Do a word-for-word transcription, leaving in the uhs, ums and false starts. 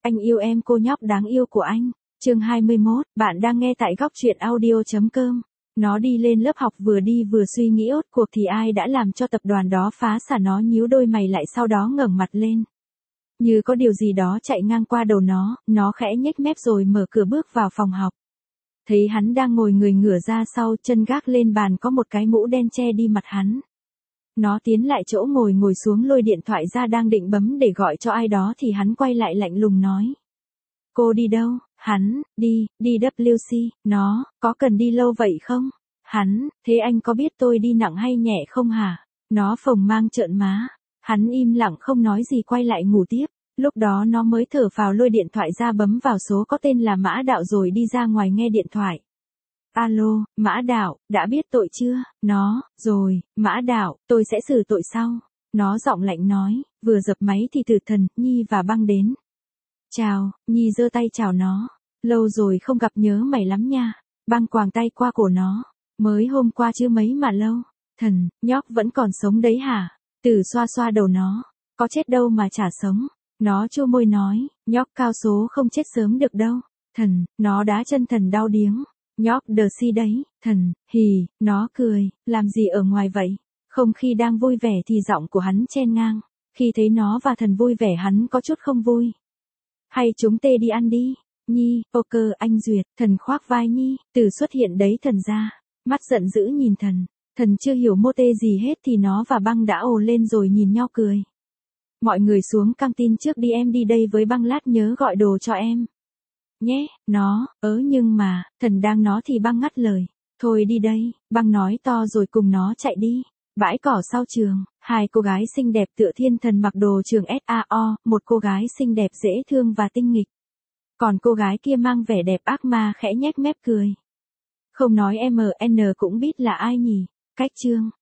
Anh yêu em cô nhóc đáng yêu của anh. Chương hai mươi mốt, bạn đang nghe tại góc truyện audio chấm com. Nó đi lên lớp học vừa đi vừa suy nghĩ ốt cuộc thì ai đã làm cho tập đoàn đó phá sản. Nó nhíu đôi mày lại sau đó ngẩng mặt lên. Như có điều gì đó chạy ngang qua đầu nó, nó khẽ nhếch mép rồi mở cửa bước vào phòng học. Thấy hắn đang ngồi người ngửa ra sau, chân gác lên bàn có một cái mũ đen che đi mặt hắn. Nó tiến lại chỗ ngồi ngồi xuống lôi điện thoại ra đang định bấm để gọi cho ai đó thì hắn quay lại lạnh lùng nói. Cô đi đâu? Hắn, đi, đi vê kép xê, nó, có cần đi lâu vậy không? Hắn, thế anh có biết tôi đi nặng hay nhẹ không hả? Nó phồng mang trợn má. Hắn im lặng không nói gì quay lại ngủ tiếp. Lúc đó nó mới thở phào lôi điện thoại ra bấm vào số có tên là Mã Đạo rồi đi ra ngoài nghe điện thoại. Alo, Mã Đạo, đã biết tội chưa? Nó, rồi, Mã Đạo, tôi sẽ xử tội sau. Nó giọng lạnh nói, vừa dập máy thì Tử Thần, Nhi và Băng đến. Chào, Nhi giơ tay chào nó. Lâu rồi không gặp nhớ mày lắm nha. Băng quàng tay qua cổ nó. Mới hôm qua chứ mấy mà lâu. Thần, nhóc vẫn còn sống đấy hả? Tử xoa xoa đầu nó. Có chết đâu mà chả sống. Nó chua môi nói, nhóc cao số không chết sớm được đâu. Thần, nó đá chân thần đau điếng. Nhóc đờ si đấy, thần, hì, nó cười, làm gì ở ngoài vậy? Không khi đang vui vẻ thì giọng của hắn chen ngang. Khi thấy nó và thần vui vẻ hắn có chút không vui. Hay chúng tê đi ăn đi. Nhi, poker anh Duyệt, thần khoác vai Nhi, Tử xuất hiện đấy thần ra. Mắt giận dữ nhìn thần. Thần chưa hiểu mô tê gì hết thì nó và Băng đã ồ lên rồi nhìn nhau cười. Mọi người xuống căng tin trước đi em đi đây với Băng lát nhớ gọi đồ cho em. Nhé, nó, ớ nhưng mà, thần đang nói thì Băng ngắt lời. Thôi đi đây, Băng nói to rồi cùng nó chạy đi. Bãi cỏ sau trường, hai cô gái xinh đẹp tựa thiên thần mặc đồ trường sao, một cô gái xinh đẹp dễ thương và tinh nghịch. Còn cô gái kia mang vẻ đẹp ác ma khẽ nhếch mép cười. Không nói em en cũng biết là ai nhỉ, cách chương.